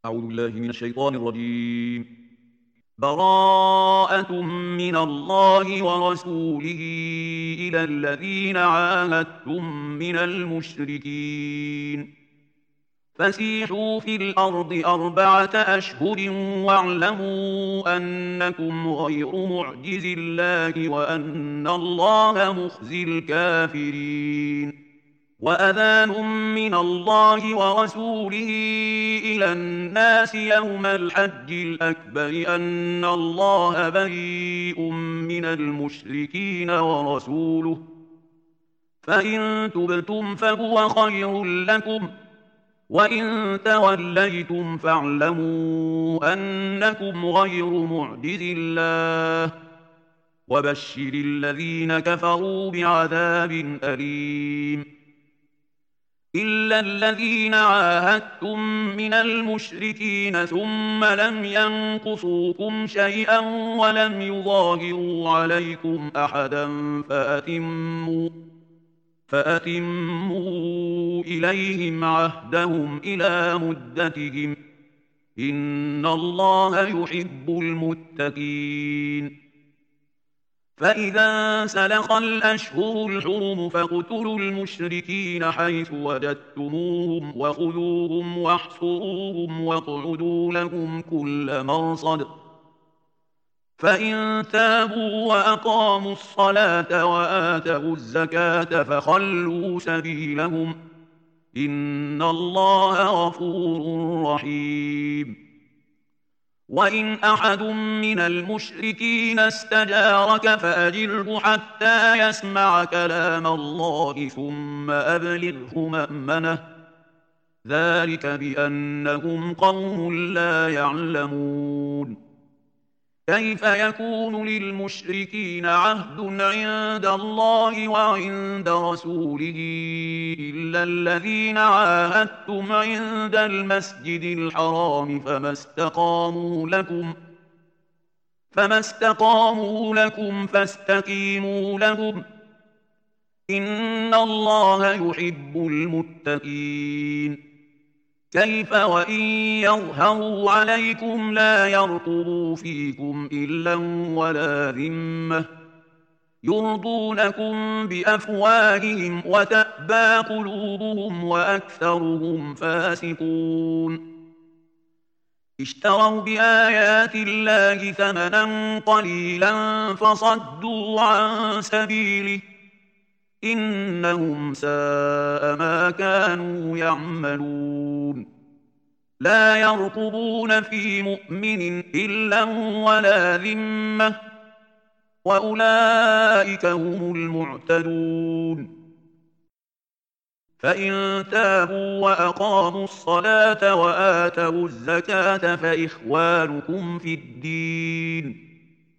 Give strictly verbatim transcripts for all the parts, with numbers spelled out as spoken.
أعوذ بالله من الشيطان الرجيم. براءة من الله ورسوله إلى الذين عاهدتم من المشركين فسيحوا في الأرض أربعة أشهر واعلموا أنكم غير معجز الله وأن الله مخزي الكافرين. وأذان من الله ورسوله إلى الناس يوم الحج الأكبر أن الله بريء من المشركين ورسوله فإن تبتم فهو خير لكم وإن توليتم فاعلموا أنكم غير معجز الله وبشر الذين كفروا بعذاب أليم. إلا الذين عاهدتم من المشركين ثم لم ينقصوكم شيئا ولم يظاهروا عليكم أحدا فأتموا, فأتموا إليهم عهدهم إلى مدتهم إن الله يحب المتقين. فإذا سلخ الأشهر الحرم فاقتلوا المشركين حيث وجدتموهم وخذوهم واحصروهم واقعدوا لهم كل مرصد فإن تابوا وأقاموا الصلاة وآتوا الزكاة فخلوا سبيلهم إن الله غفور رحيم. وإن أحد من المشركين استجارك فأجره حتى يسمع كلام الله ثم أبلغه مأمنه ذلك بأنهم قوم لا يعلمون. كيف يكون للمشركين عهد عند الله وعند رسوله إلا الذين عاهدتم عند المسجد الحرام فما استقاموا لكم فما استقاموا لكم فاستقيموا لهم إن الله يحب المتقين. كيف وإن يظهروا عليكم لا يرقبوا فيكم إلا ولا ذمة يرضونكم بأفواههم وتأبى قلوبهم وأكثرهم فاسقون. اشتروا بآيات الله ثمنا قليلا فصدوا عن سبيله إنهم ساء ما كانوا يعملون. لا يرقبون في مؤمن إلا ولا ذمة وأولئك هم المعتدون. فإن تابوا وأقاموا الصلاة وآتوا الزكاة فإخوانكم في الدين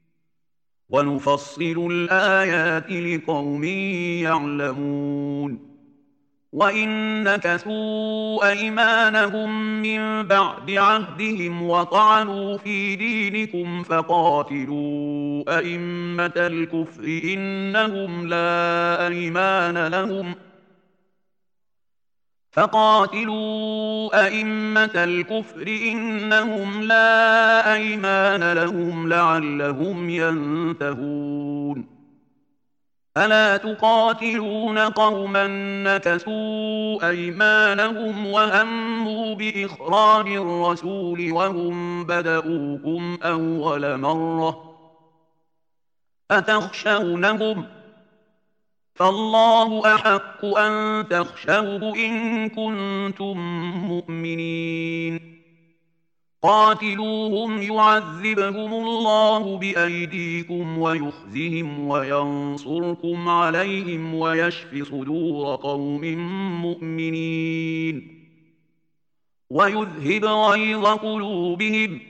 ونفصل الآيات لقوم يعلمون. وإن نكثوا أيمانهم من بعد عهدهم وطعنوا في دينكم فقاتلوا أئمة الكفر إنهم لا أيمان لهم فقاتلوا أئمة الكفر إنهم لا أيمان لهم لعلهم ينتهون. ألا تقاتلون قوما نكثوا أيمانهم وهموا بإخراج الرسول وهم بدؤوكم أول مرة أتخشونهم فالله أحق أن تخشوه إن كنتم مؤمنين. قاتلوهم يعذبهم الله بأيديكم ويخزهم وينصركم عليهم ويشف صدور قوم مؤمنين ويذهب غيظ قلوبهم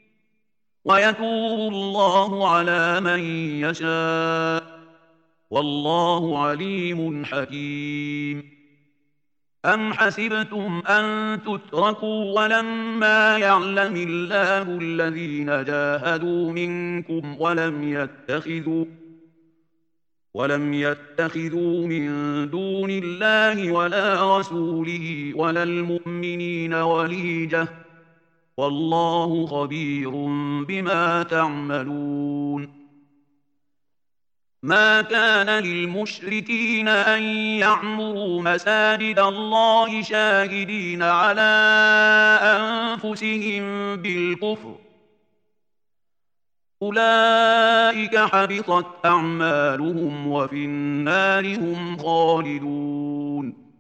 ويتوب الله على من يشاء والله عليم حكيم. أم حسبتم أن تتركوا ولما يعلم الله الذين جاهدوا منكم ولم يتخذوا ولم يتخذوا من دون الله ولا رسوله ولا المؤمنين وليجة والله خبير بما تعملون. ما كان للمشركين أن يعمروا مساجد الله شاهدين على أنفسهم بالكفر، أولئك حبطت أعمالهم وفي النار هم خالدون.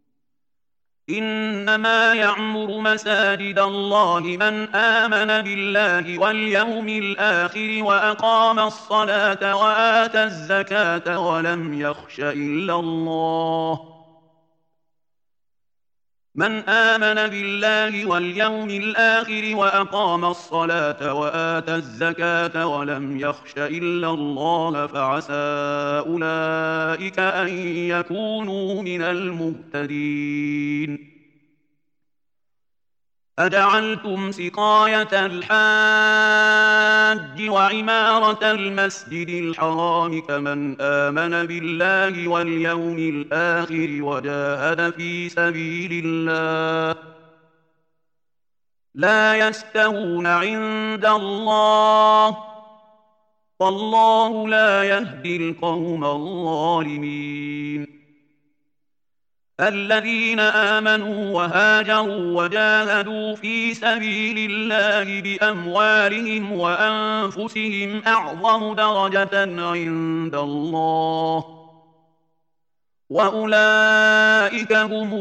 إنما يعمر مساجد الله من آمن بالله واليوم الآخر وأقام الصلاة وآتى الزكاة ولم يخش إلا الله من آمن بالله واليوم الآخر وأقام الصلاة وآتى الزكاة ولم يخش إلا الله فعسى أولئك أن يكونوا من المهتدين. أجعلتم سقاية الحاج وعمارة المسجد الحرام كمن آمن بالله واليوم الآخر وجاهد في سبيل الله لا يستوون عند الله والله لا يهدي القوم الظالمين. الذين آمنوا وهاجروا وجاهدوا في سبيل الله بأموالهم وأنفسهم أعظم درجة عند الله وأولئك هم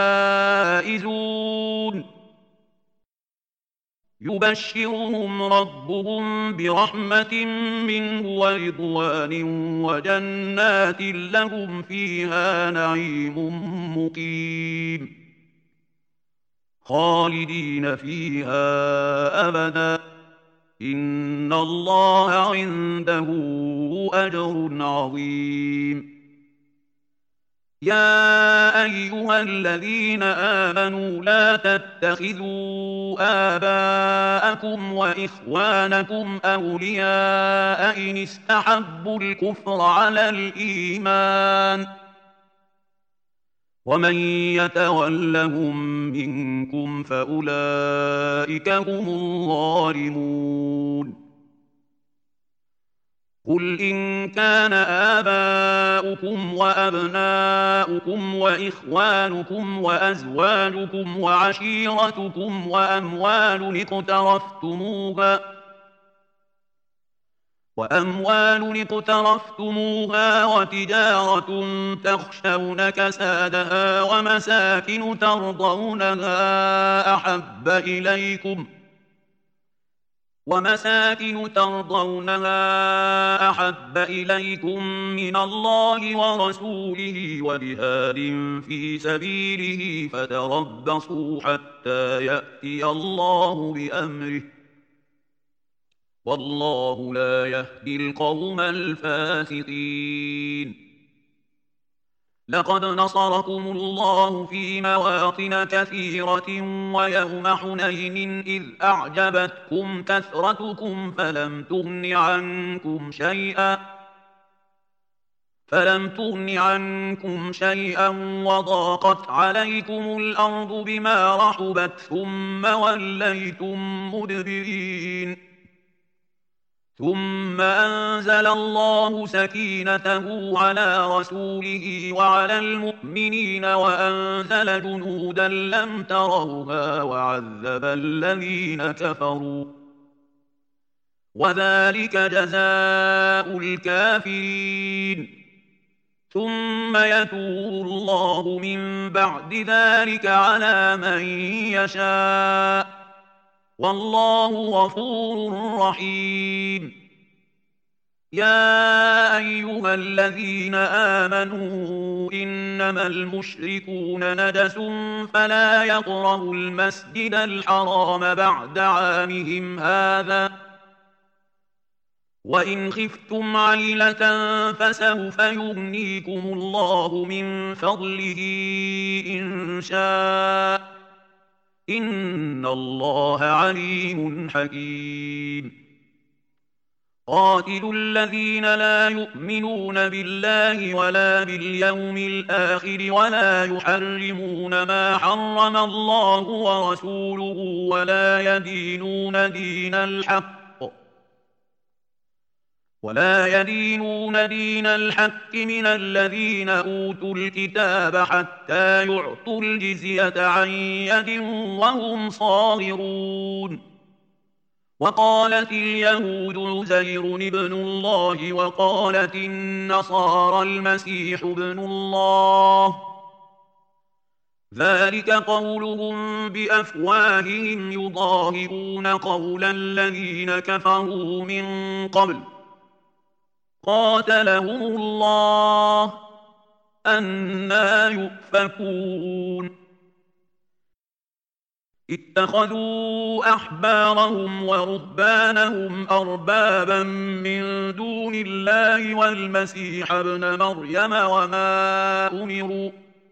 الفائزون. يبشرهم ربهم برحمة منه ورضوان وجنات لهم فيها نعيم مقيم خالدين فيها أبدا إن الله عنده أجر عظيم. يا أيها الذين آمنوا لا تتخذوا آباءكم وإخوانكم أولياء إن استحبوا الكفر على الإيمان ومن يتولهم منكم فأولئك هم الظالمون. قل إن كان آباؤكم وأبناؤكم وإخوانكم وأزواجكم وعشيرتكم وأموال اقترفتموها وأموال اقترفتموها وتجارة تخشون كسادها ومساكن ترضونها أحب إليكم ومساكن ترضونها أحب إليكم من الله ورسوله وجهاد في سبيله فتربصوا حتى يأتي الله بأمره والله لا يهدي القوم الفاسقين. لقد نصركم الله في مواطن كثيرة ويوم حنين إذ أعجبتكم كثرتكم فلم تغن عنكم شيئا فلم تغن عنكم شيئا وضاقت عليكم الأرض بما رحبت ثم وليتم مدبرين ثم أنزل الله سكينته على رسوله وعلى المؤمنين وأنزل جنودا لم تروها وعذب الذين كفروا وذلك جزاء الكافرين. ثم يتوب الله من بعد ذلك على من يشاء والله غفور رحيم. يا أيها الذين آمنوا إنما المشركون نجس فلا يقربوا المسجد الحرام بعد عامهم هذا وإن خفتم عيلة فسوف يغنيكم الله من فضله إن شاء إن الله عليم حكيم. قاتلوا الذين لا يؤمنون بالله ولا باليوم الآخر ولا يحرمون ما حرم الله ورسوله ولا يدينون دين الحق ولا يدينون دين الحق من الذين أوتوا الكتاب حتى يعطوا الجزية عن يد وهم صاغرون. وقالت اليهود عزير ابن الله وقالت النصارى المسيح ابن الله، ذلك قولهم بأفواههم يضاهئون قول الذين كفروا من قبل قاتلهم الله أنى يؤفكون. اتخذوا أحبارهم ورهبانهم أربابا من دون الله والمسيح ابن مريم وما أمروا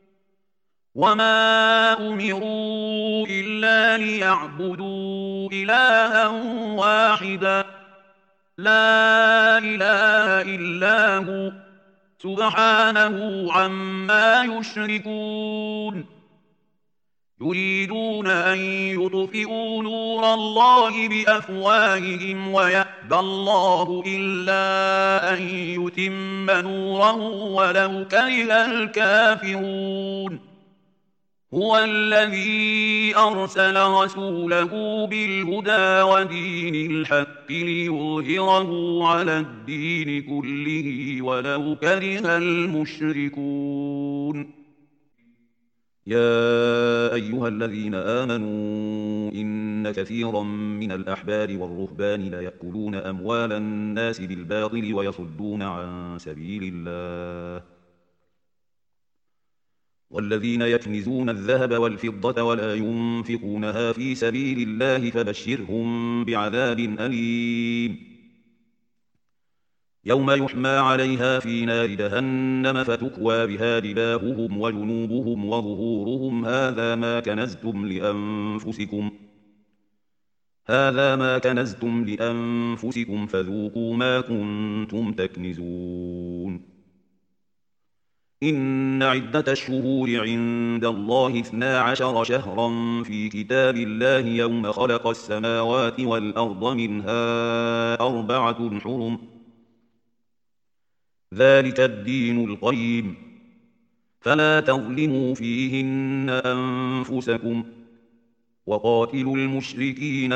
وما أمروا إلا ليعبدوا إلها واحدا لا إله إلا هو سبحانه عما يشركون. يريدون أن يطفئوا نور الله بأفواههم ويأبى الله إلا أن يتم نوره ولو كره الكافرون. هو الذي أرسل رسوله بالهدى ودين الحق ليظهره على الدين كله ولو كره المشركون. يا أيها الذين آمنوا إن كثيرا من الأحبار والرهبان ليأكلون أموال الناس بالباطل ويصدون عن سبيل الله، والذين يكنزون الذهب والفضة ولا ينفقونها في سبيل الله فبشرهم بعذاب أليم. يوم يحمى عليها في نار جهنم فتكوى بها جباههم وجنوبهم وظهورهم هذا ما كنزتم لأنفسكم هذا ما كنزتم لأنفسكم فذوقوا ما كنتم تكنزون. إن عدة الشهور عند الله اثنا عشر شهرا في كتاب الله يوم خلق السماوات والأرض منها أربعة حرم ذلك الدين القيم فلا تظلموا فيهن أنفسكم وقاتلوا المشركين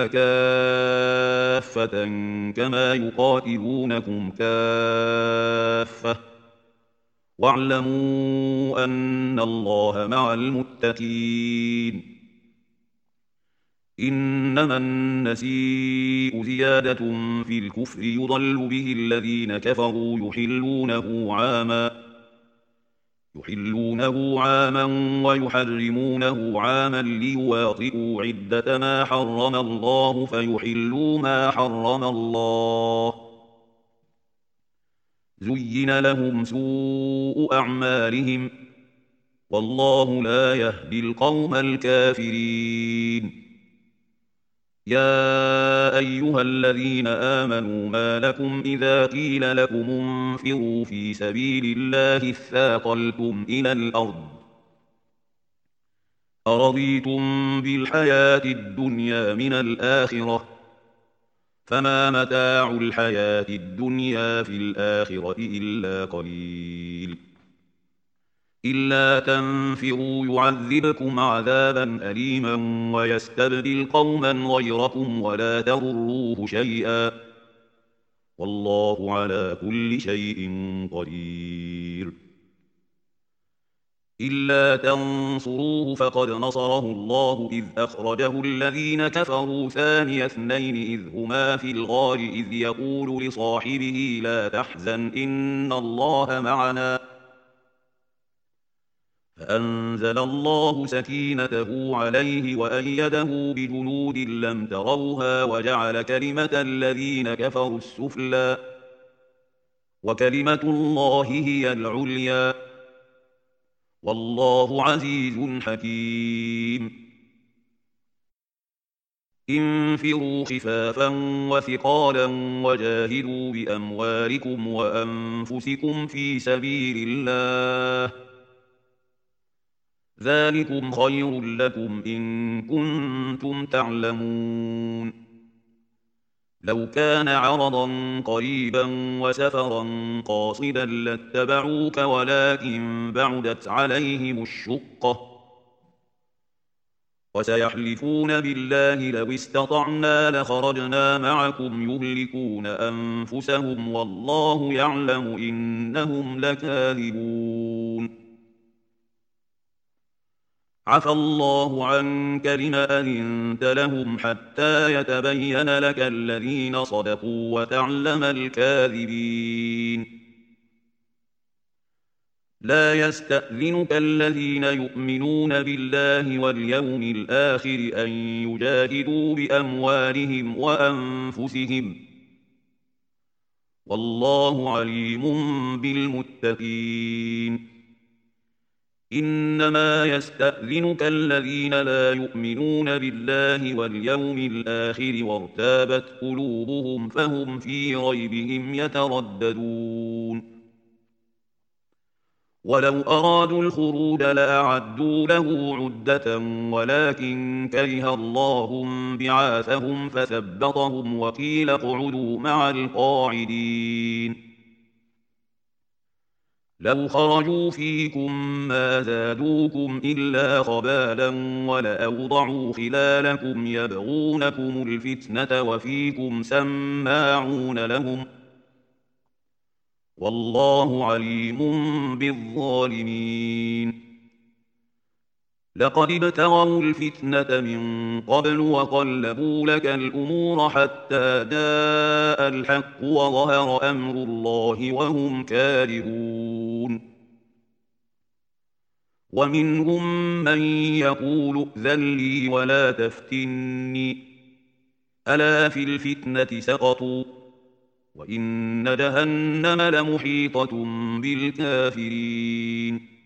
كافة كما يقاتلونكم كافة واعلموا أن الله مع المتقين. إنما النسيء زيادة في الكفر يضل به الذين كفروا يحلونه عاما يحلونه عاما ويحرمونه عاما ليواطئوا عدة ما حرم الله فيحلوا ما حرم الله. زين لهم سوء أعمالهم والله لا يهدي القوم الكافرين. يا أيها الذين آمنوا ما لكم إذا قيل لكم انفروا في سبيل الله اثاقلتم إلى الأرض أرضيتم بالحياة الدنيا من الآخرة فما متاع الحياة الدنيا في الآخرة إلا قليل. إلا تنفروا يعذبكم عذابا أليما ويستبدل قوما غيركم ولا تضروه شيئا والله على كل شيء قدير. إلا تنصروه فقد نصره الله إذ أخرجه الذين كفروا ثاني اثنين إذ هما في الغار إذ يقول لصاحبه لا تحزن إن الله معنا فأنزل الله سكينته عليه وأيده بجنود لم تروها وجعل كلمة الذين كفروا السفلى وكلمة الله هي العليا والله عزيز حكيم. انفروا خفافا وثقالا وجاهدوا بأموالكم وأنفسكم في سبيل الله، ذلكم خير لكم إن كنتم تعلمون. لو كان عرضا قريبا وسفرا قاصدا لاتبعوك ولكن بعدت عليهم الشقة، وسيحلفون بالله لو استطعنا لخرجنا معكم يهلكون أنفسهم والله يعلم إنهم لكاذبون. عفى الله عنك لما أذنت لهم حتى يتبين لك الذين صدقوا وتعلم الكاذبين. لا يستأذنك الذين يؤمنون بالله واليوم الآخر أن يجاهدوا بأموالهم وأنفسهم، والله عليم بالمتقين. إنما يستأذنك الذين لا يؤمنون بالله واليوم الآخر وارتابت قلوبهم فهم في ريبهم يترددون. ولو أرادوا الخروج لأعدوا له عدة ولكن كره الله بعاثهم فثبطهم وقيل اقعدوا مع القاعدين. لو خرجوا فيكم ما زادوكم إلا خبالا ولأوضعوا خلالكم يبغونكم الفتنة وفيكم سماعون لهم، والله عليم بالظالمين. لقد ابتغوا الفتنة من قبل وقلبوا لك الأمور حتى جاء الحق وظهر أمر الله وهم كارهون. ومنهم من يقول ائذن لي ولا تفتني، ألا في الفتنة سقطوا وإن جهنم لمحيطة بالكافرين.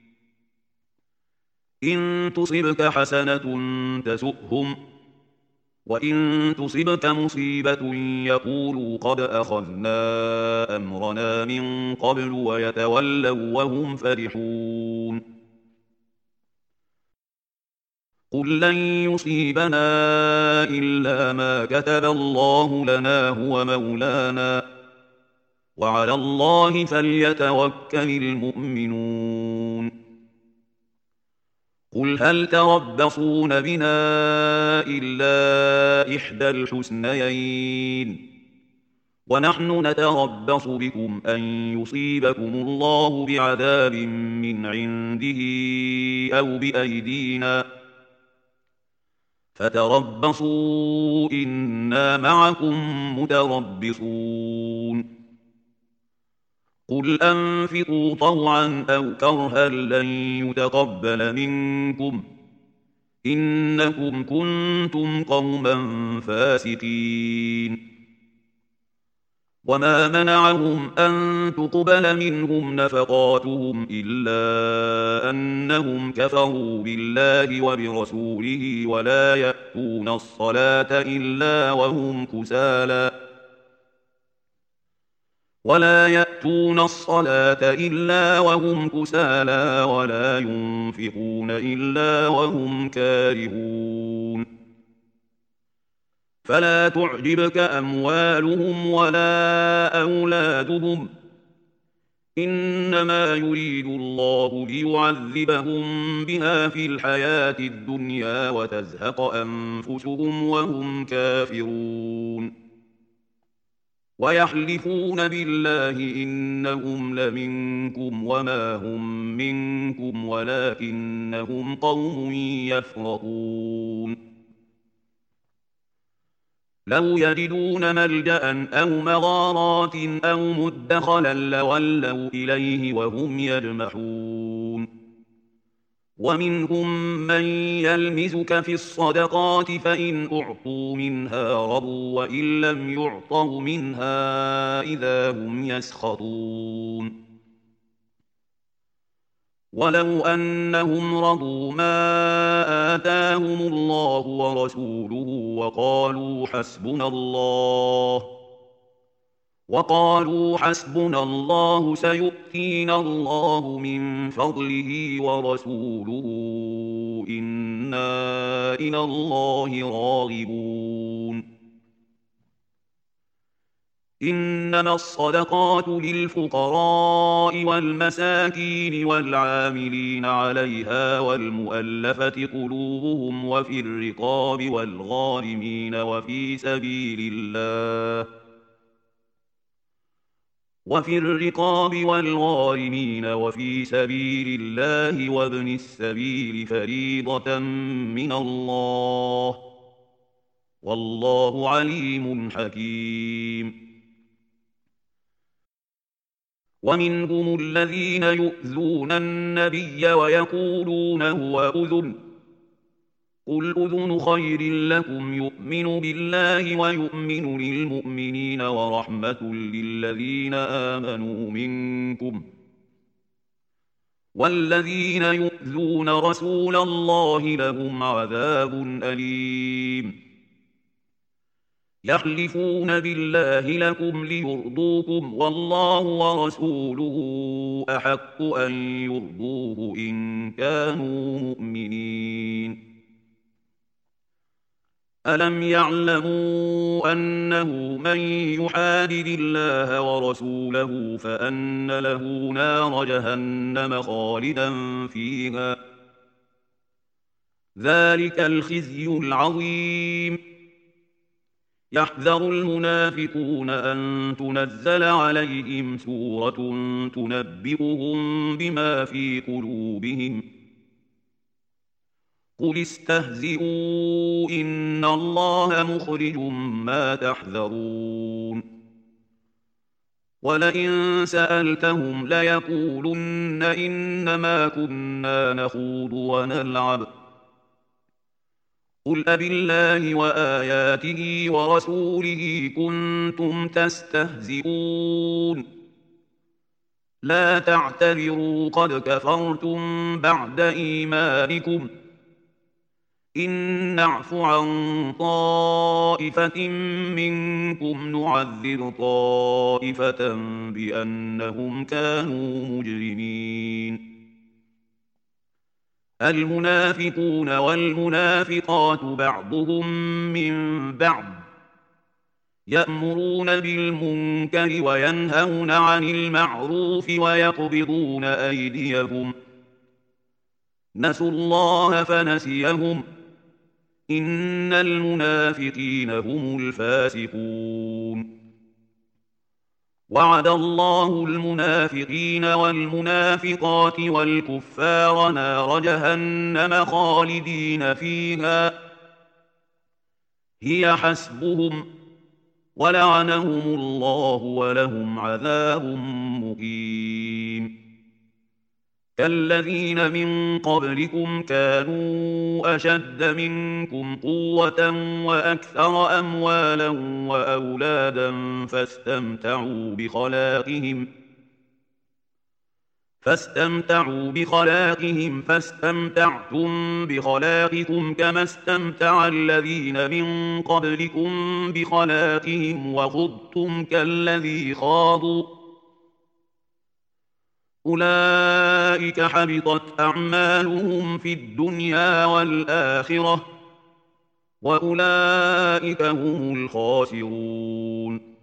إن تصبك حسنة تسؤهم وإن تصبك مصيبة يقولوا قد أخذنا أمرنا من قبل ويتولوا وهم فرحون. قل لن يصيبنا إلا ما كتب الله لنا هو مولانا وعلى الله فليتوكل المؤمنون. قل هل تربصون بنا إلا إحدى الحسنيين ونحن نتربص بكم أن يصيبكم الله بعذاب من عنده أو بأيدينا فتربصوا إنا معكم متربصون. قل أنفقوا طوعا أو كرها لن يتقبل منكم إنكم كنتم قوما فاسقين. وما منعهم أن تقبل منهم نفقاتهم إلا أنهم كفروا بالله وبرسوله ولا يأتون الصلاة إلا وهم كسالى ولا يأتون الصلاة إلا وهم كسالى ولا ينفقون إلا وهم كارهون. فلا تعجبك أموالهم ولا أولادهم إنما يريد الله ليعذبهم بها في الحياة الدنيا وتزهق أنفسهم وهم كافرون. ويحلفون بالله إنهم لمنكم وما هم منكم ولكنهم قوم يفرقون. لو يجدون ملجأ أو مغارات أو مدخلا لولوا إليه وهم يجمحون. ومنهم من يلمزك في الصدقات فإن أعطوا منها رضوا وإن لم يعطوا منها إذا هم يسخطون. ولو أنهم رضوا ما آتاهم الله ورسوله وقالوا حسبنا الله وقالوا حسبنا الله سيؤتينا الله من فضله ورسوله إنا إلى الله راغبون إنما الصدقات للفقراء والمساكين والعاملين عليها والمؤلفة قلوبهم وفي الرقاب والغارمين وفي سبيل الله وفي الرقاب والغارمين وفي سبيل الله وابن السبيل فريضة من الله والله عليم حكيم ومنهم الذين يؤذون النبي ويقولون هو أذن قل أذن خير لكم يؤمن بالله ويؤمن للمؤمنين ورحمة للذين آمنوا منكم والذين يؤذون رسول الله لهم عذاب أليم يحلفون بالله لكم ليرضوكم والله ورسوله أحق أن يرضوه إن كانوا مؤمنين ألم يعلموا أنه من يحادد الله ورسوله فأن له نار جهنم خالدا فيها ذلك الخزي العظيم يحذر المنافقون أن تنزل عليهم سورة تنبئهم بما في قلوبهم قل استهزئوا إن الله مخرج ما تحذرون ولئن سألتهم ليقولن إنما كنا نخوض ونلعب قل أبالله وآياته ورسوله كنتم تستهزئون لا تعتذروا قد كفرتم بعد إيمانكم إن نعف عن طائفة منكم نعذر طائفة بأنهم كانوا مجرمين المنافقون والمنافقات بعضهم من بعض يأمرون بالمنكر وينهون عن المعروف ويقبضون أيديهم نسوا الله فنسيهم إن المنافقين هم الفاسقون وعد الله المنافقين والمنافقات والكفار نار جهنم خالدين فيها هي حسبهم ولعنهم الله ولهم عذاب مقيم كالذين من قبلكم كانوا أشد منكم قوة وأكثر أموالا وأولادا فاستمتعوا بخلاقهم فاستمتعوا بخلاقهم فاستمتعتم بخلاقكم كما استمتع الذين من قبلكم بخلاقهم وخضتم كالذي خاضوا أولئك حبطت أعمالهم في الدنيا والآخرة وأولئك هم الخاسرون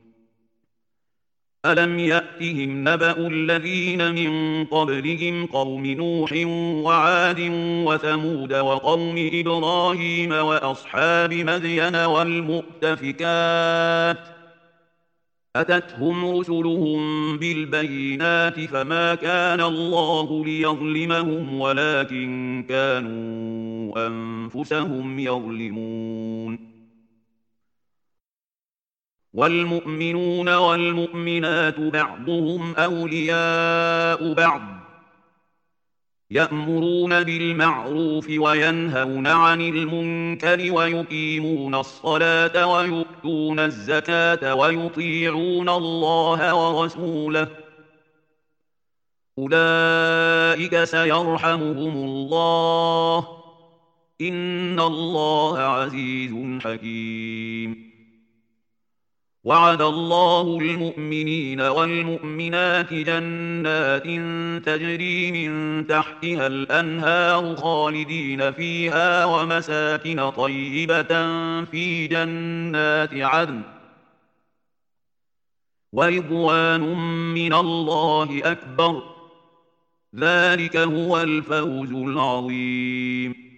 ألم يأتهم نبأ الذين من قبلهم قوم نوح وعاد وثمود وقوم إبراهيم وأصحاب مدين والمؤتفكات أتتهم رسلهم بالبينات فما كان الله ليظلمهم ولكن كانوا أنفسهم يظلمون والمؤمنون والمؤمنات بعضهم أولياء بعض يأمرون بالمعروف وينهون عن المنكر ويقيمون الصلاة ويؤتون الزكاة ويطيعون الله ورسوله أولئك سيرحمهم الله إن الله عزيز حكيم. وعد الله المؤمنين والمؤمنات جنات تجري من تحتها الأنهار خالدين فيها ومساكن طيبة في جنات عدن ورضوان من الله أكبر ذلك هو الفوز العظيم.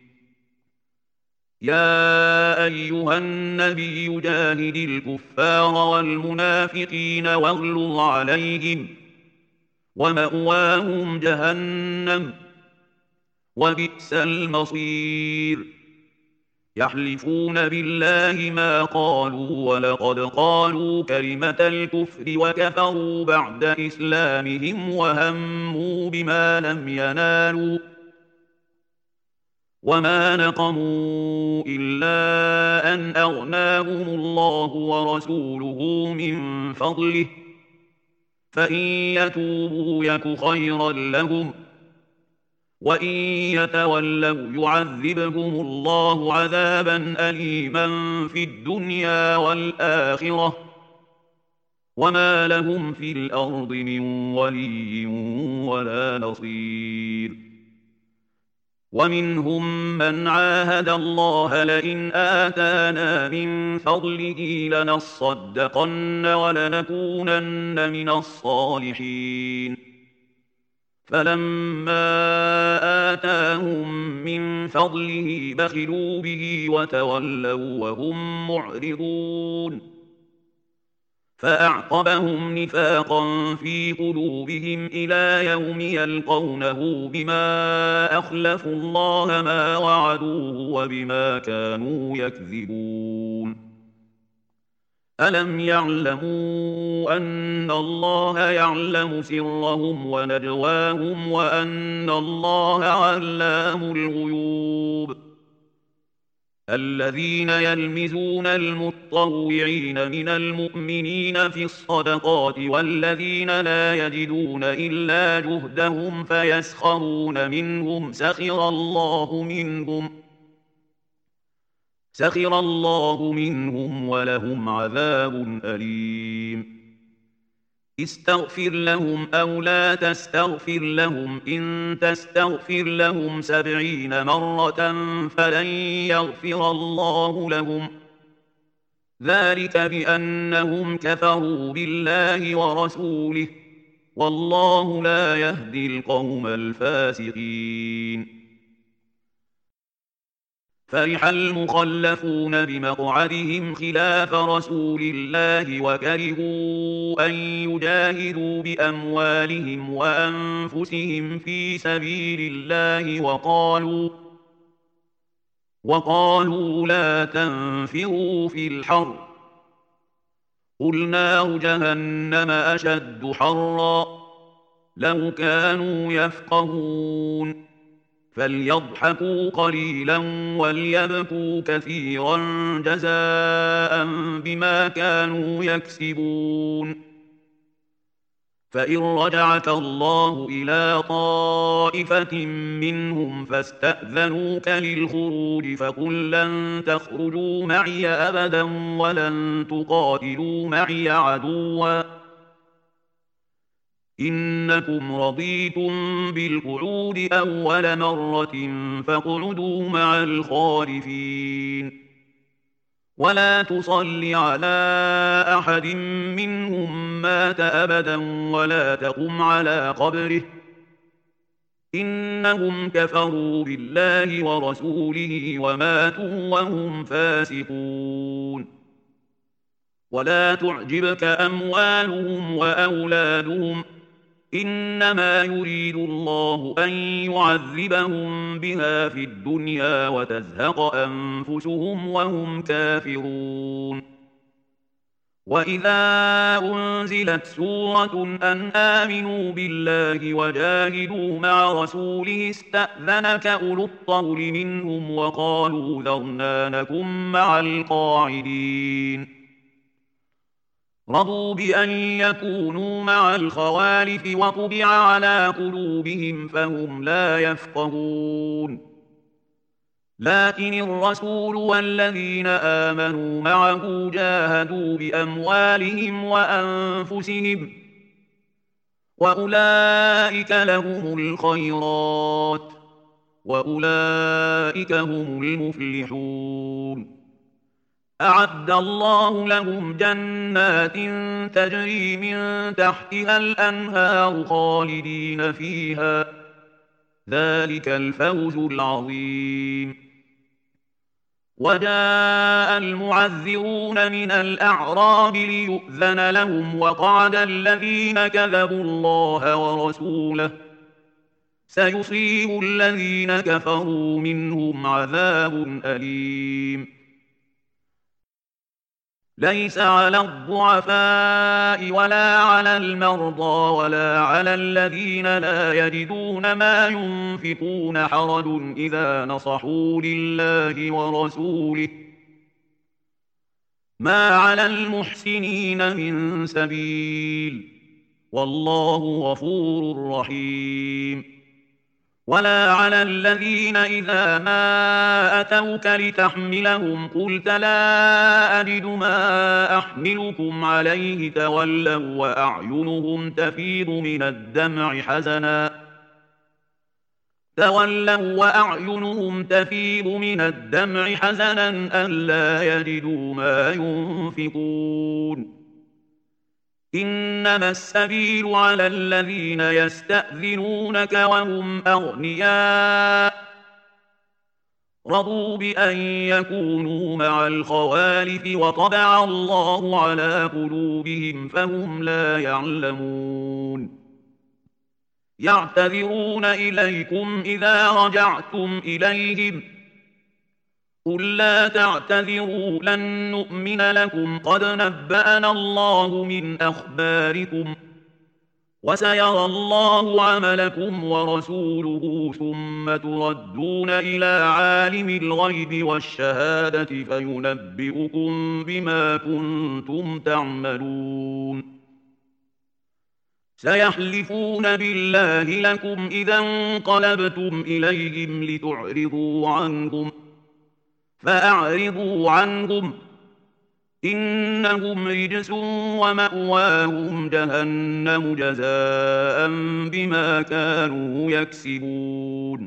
يا أيها النبي جاهد الكفار والمنافقين واغلظ عليهم ومأواهم جهنم وبئس المصير. يحلفون بالله ما قالوا ولقد قالوا كلمة الكفر وكفروا بعد إسلامهم وهموا بما لم ينالوا وما نقموا إلا أن أغناهم الله ورسوله من فضله فإن يتوبوا يك خيرا لهم وإن يتولوا يعذبهم الله عذابا أليما في الدنيا والآخرة وما لهم في الأرض من ولي ولا نصير. ومنهم من عاهد الله لئن آتانا من فضله لنصدقن ولنكونن من الصالحين فلما آتاهم من فضله بخلوا به وتولوا وهم معرضون فأعقبهم نفاقا في قلوبهم إلى يوم يلقونه بما أخلفوا الله ما وعدوه وبما كانوا يكذبون. ألم يعلموا أن الله يعلم سرهم ونجواهم وأن الله علام الغيوب. الذين يلمزون المتطوعين من المؤمنين في الصدقات والذين لا يجدون إلا جهدهم فيسخرون منهم سخر الله منهم سخر الله منهم ولهم عذاب أليم. استغفر لهم أو لا تستغفر لهم إن تستغفر لهم سبعين مرة فلن يغفر الله لهم ذلك بأنهم كفروا بالله ورسوله والله لا يهدي القوم الفاسقين. فرح المخلفون بمقعدهم خلاف رسول الله وكرهوا أن يجاهدوا بأموالهم وأنفسهم في سبيل الله وقالوا وقالوا لا تنفروا في الحر قل نار جهنم أشد حرا لو كانوا يفقهون فليضحكوا قليلا وليبكوا كثيرا جزاء بما كانوا يكسبون. فإن رجعك الله إلى طائفة منهم فاستأذنوك للخروج فقل لن تخرجوا معي أبدا ولن تقاتلوا معي عدوا إنكم رضيتم بالقعود أول مرة فاقعدوا مع الخالفين ولا تصل على أحد منهم مات أبدا ولا تقم على قبره إنهم كفروا بالله ورسوله وماتوا وهم فاسقون. ولا تعجبك أموالهم وأولادهم إنما يريد الله أن يعذبهم بها في الدنيا وتزهق أنفسهم وهم كافرون. وإذا أنزلت سورة أن آمنوا بالله وجاهدوا مع رسوله استأذنك أولو الطول منهم وقالوا ذرنا نكن مع القاعدين رضوا بأن يكونوا مع الخوالف وطبع على قلوبهم فهم لا يفقهون لكن الرسول والذين آمنوا معه جاهدوا بأموالهم وأنفسهم وأولئك لهم الخيرات وأولئك هم المفلحون أعد الله لهم جنات تجري من تحتها الأنهار خالدين فيها ذلك الفوز العظيم وجاء المعذرون من الأعراب ليؤذن لهم وقعد الذين كذبوا الله ورسوله سيصيب الذين كفروا منهم عذاب أليم ليس على الضعفاء ولا على المرضى ولا على الذين لا يجدون ما ينفقون حرج إذا نصحوا لله ورسوله ما على المحسنين من سبيل والله غفور رحيم ولا على الذين إذا ما أتوك لتحملهم قلت لا أجد ما أحملكم عليه تولوا وأعينهم تفيض من الدمع حزنا تولوا وأعينهم تفيض من الدمع حزنا ألا يجدوا ما ينفقون إنما السبيل على الذين يستأذنونك وهم أغنياء رضوا بأن يكونوا مع الخوالف وطبع الله على قلوبهم فهم لا يعلمون يعتذرون إليكم إذا رجعتم إليهم قل لا تعتذروا لن نؤمن لكم قد نبأنا الله من أخباركم وسيرى الله عملكم ورسوله ثم تردون إلى عالم الغيب والشهادة فينبئكم بما كنتم تعملون سيحلفون بالله لكم إذا انقلبتم إليهم لتعرضوا عنهم فأعرضوا عنهم إنهم رجس ومأواهم جهنم جزاء بما كانوا يكسبون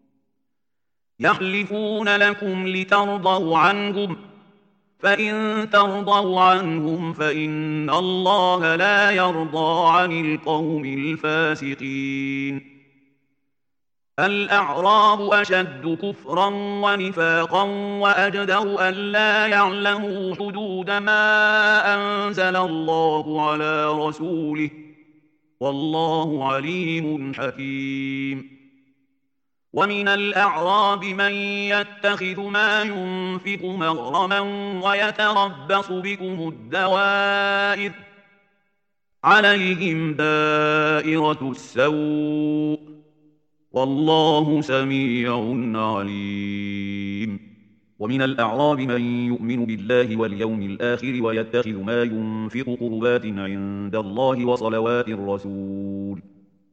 يحلفون لكم لترضوا عنهم فإن ترضوا عنهم فإن الله لا يرضى عن القوم الفاسقين الأعراب أشد كفرا ونفاقا وأجدر أن لا يعلموا حدود ما أنزل الله على رسوله والله عليم حكيم ومن الأعراب من يتخذ ما ينفق مغرما ويتربص بكم الدوائر عليهم دائرة السوء والله سميع عليم ومن الأعراب من يؤمن بالله واليوم الآخر ويتخذ ما ينفق قربات عند الله وصلوات الرسول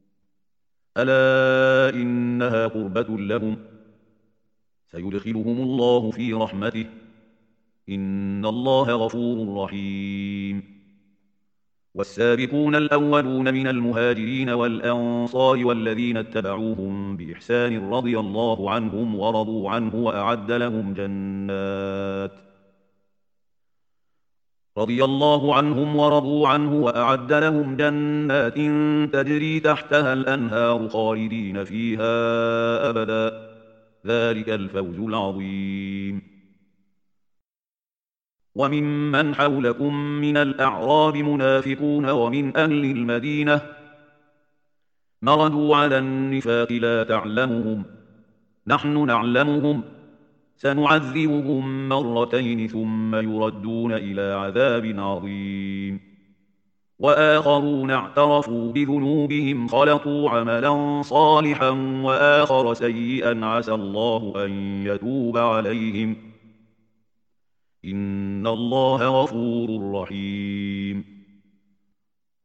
ألا إنها قربة لهم سيدخلهم الله في رحمته إن الله غفور رحيم والسابقون الأولون من المهاجرين والأنصار والذين اتبعوهم بإحسان رضي الله عنهم ورضوا عنه وأعد لهم جنات رضي الله عنهم ورضوا عنه وأعد لهم جنات تجري تحتها الأنهار خالدين فيها أبدا ذلك الفوز العظيم وممن حولكم من الأعراب منافقون ومن أهل المدينة مردوا على النفاق لا تعلمهم نحن نعلمهم سنعذبهم مرتين ثم يردون إلى عذاب عظيم وآخرون اعترفوا بذنوبهم خلطوا عملا صالحا وآخر سيئا عسى الله أن يتوب عليهم إن الله غفور رحيم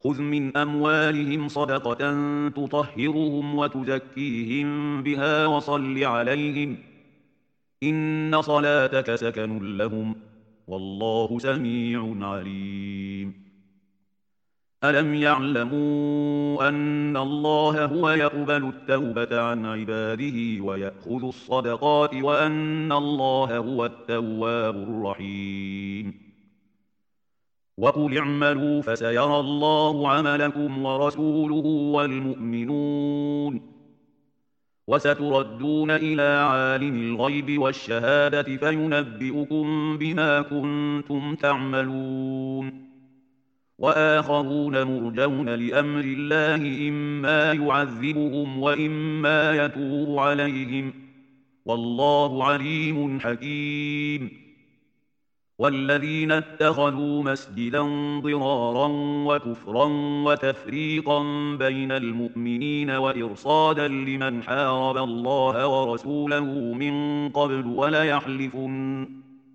خذ من أموالهم صدقة تطهرهم وتزكيهم بها وصل عليهم إن صلاتك سكن لهم والله سميع عليم. ألم يعلموا أن الله هو يقبل التوبة عن عباده ويأخذ الصدقات وأن الله هو التواب الرحيم. وقل اعملوا فسيرى الله عملكم ورسوله والمؤمنون وستردون إلى عالم الغيب والشهادة فينبئكم بما كنتم تعملون. وآخرون مرجون لأمر الله إما يعذبهم وإما يتوب عليهم والله عليم حكيم. والذين اتخذوا مسجدا ضرارا وكفرا وتفريقا بين المؤمنين وإرصادا لمن حارب الله ورسوله من قبل وليحلفن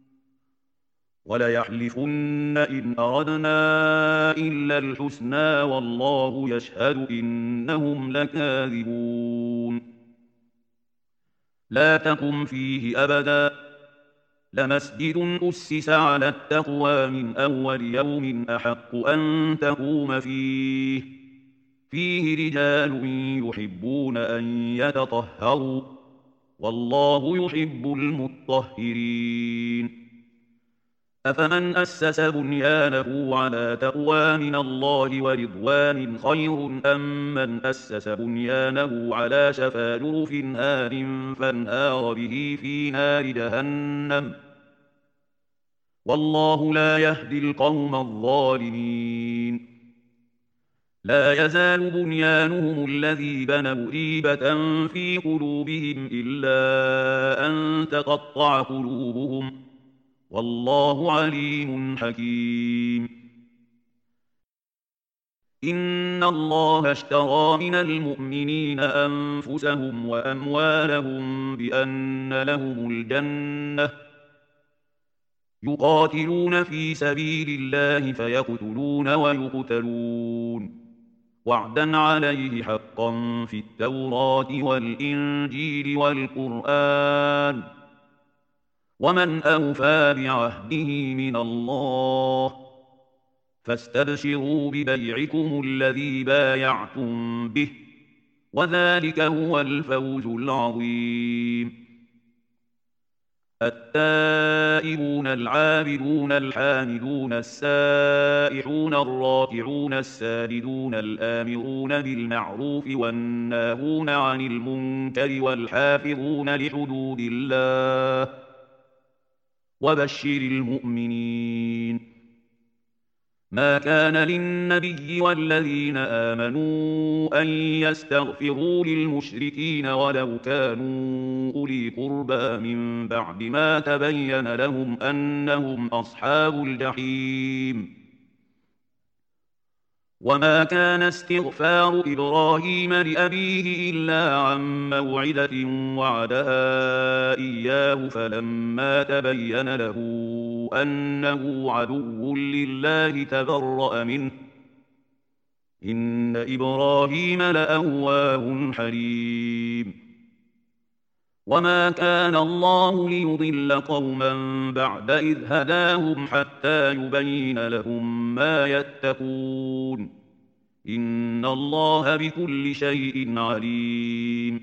وليحلفن إن أردنا إلا الحسنى والله يشهد إنهم لكاذبون. لا تقم فيه أبدا لمسجد أسس على التقوى من أول يوم أحق أن تقوم فيه فيه رجال يحبون أن يتطهروا والله يحب المطهرين. أفمن أسس بنيانه على تقوى من الله ورضوان خير أم من أسس بنيانه على شفا جرف هار فانهار به في نار جهنم والله لا يهدي القوم الظالمين. لا يزال بنيانهم الذي بنوا ريبة في قلوبهم إلا أن تقطع قلوبهم والله عليم حكيم. إن الله اشترى من المؤمنين أنفسهم وأموالهم بأن لهم الجنة يقاتلون في سبيل الله فيقتلون ويقتلون وعدا عليه حقا في التوراة والإنجيل والقرآن ومن أوفى بعهده من الله فاستبشروا ببيعكم الذي بايعتم به وذلك هو الفوز العظيم. التائبون العابدون الحامدون السائحون الراكعون الساجدون الآمرون بالمعروف والناهون عن المنكر والحافظون لحدود الله وبشر المؤمنين. ما كان للنبي والذين آمنوا أن يستغفروا للمشركين ولو كانوا أولي قربى من بعد ما تبين لهم أنهم أصحاب الجحيم. وما كان استغفار إبراهيم لأبيه إلا عن موعدة وعدها إياه فلما تبين له أنه عدو لله تبرأ منه إن إبراهيم لأواه حليم. وما كان الله ليضل قوما بعد إذ هداهم حتى يبين لهم ما يتقون إن الله بكل شيء عليم.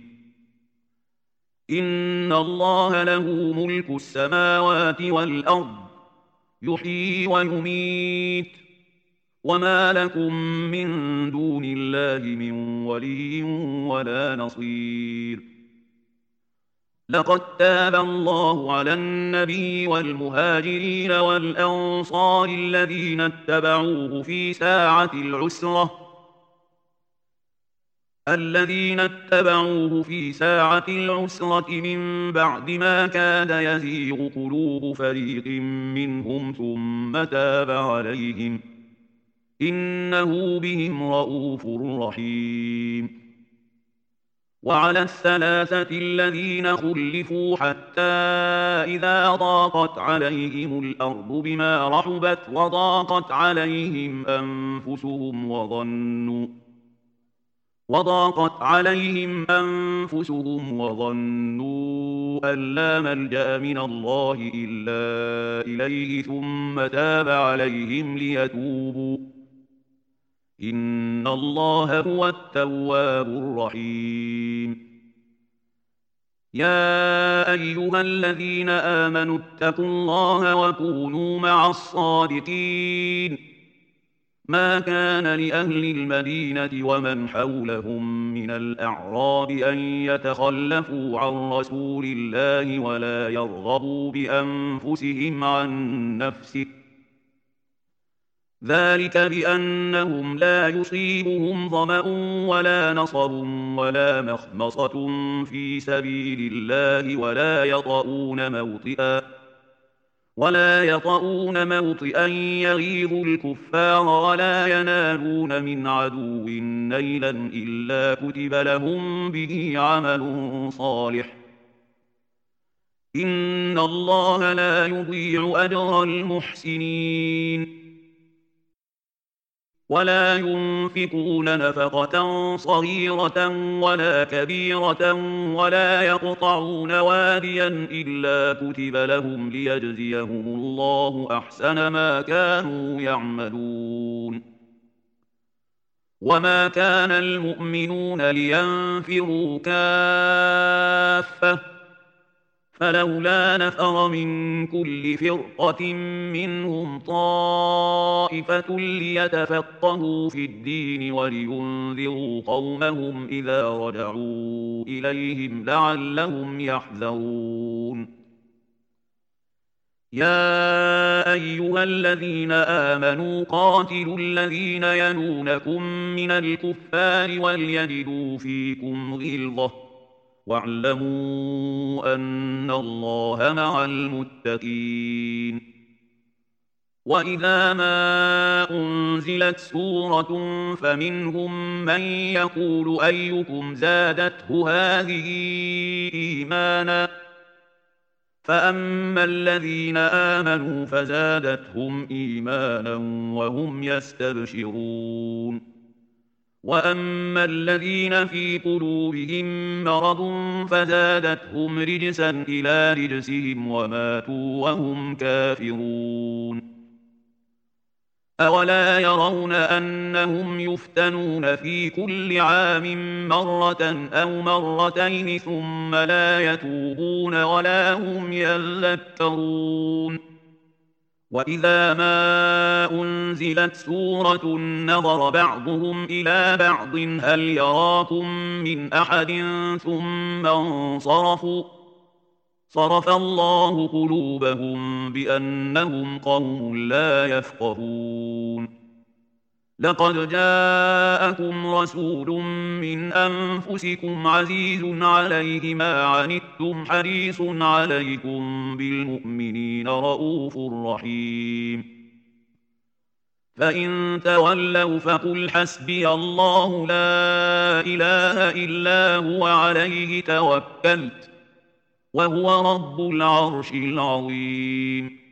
إن الله له ملك السماوات والأرض يحيي ويميت وما لكم من دون الله من ولي ولا نصير. لقد تاب الله على النبي والمهاجرين والأنصار الذين اتبعوه في ساعة العسرة الذين اتبعوه في ساعة العسرة من بعد ما كاد يزيغ قلوب فريق منهم ثم تاب عليهم إنه بهم رءوف رحيم. وعلى الثلاثة الذين خلفوا حتى إذا ضاقت عليهم الأرض بما رحبت وضاقت عليهم أنفسهم وظنوا وضاقت عليهم أنفسهم وظنوا أن لا ملجأ من الله إلا إليه ثم تاب عليهم ليتوبوا إن الله هو التواب الرحيم يا أيها الذين آمنوا اتقوا الله وكونوا مع الصادقين ما كان لأهل المدينة ومن حولهم من الأعراب أن يتخلفوا عن رسول الله ولا يرغبوا بأنفسهم عن نفسه ذلك بأنهم لا يصيبهم ظمأ ولا نصب ولا مخمصة في سبيل الله ولا يطؤون موطئا ولا يطؤون موطئا يغيظ الكفار ولا ينالون من عدو نيلا إلا كتب لهم به عمل صالح إن الله لا يضيع أجر المحسنين ولا ينفقون نفقة صغيرة ولا كبيرة ولا يقطعون واديا إلا كتب لهم ليجزيهم الله أحسن ما كانوا يعملون وما كان المؤمنون لينفروا كافة فلولا نفر من كل فرقة منهم طائفة ليتفقهوا في الدين ولينذروا قومهم إذا رجعوا إليهم لعلهم يحذرون يا أيها الذين آمنوا قاتلوا الذين يلونكم من الكفار وليجدوا فيكم غلظة واعلموا أن الله مع المتقين وإذا ما أنزلت سورة فمنهم من يقول أيكم زادته هذه إيمانا فأما الذين آمنوا فزادتهم إيمانا وهم يستبشرون وأما الذين في قلوبهم مرض فزادتهم رجسا إلى رجسهم وماتوا وهم كافرون أولا يرون أنهم يفتنون في كل عام مرة أو مرتين ثم لا يتوبون ولا هم يذكرون وإذا ما أنزلت سورة نظر بعضهم إلى بعض هل يراكم من أحد ثم انصرفوا صرف الله قلوبهم بأنهم قوم لا يفقهون لقد جاءكم رسول من أنفسكم عزيز عليه ما عنتم حريص عليكم بالمؤمنين رؤوف رحيم فإن تولوا فقل حسبي الله لا إله إلا هو عليه توكلت وهو رب العرش العظيم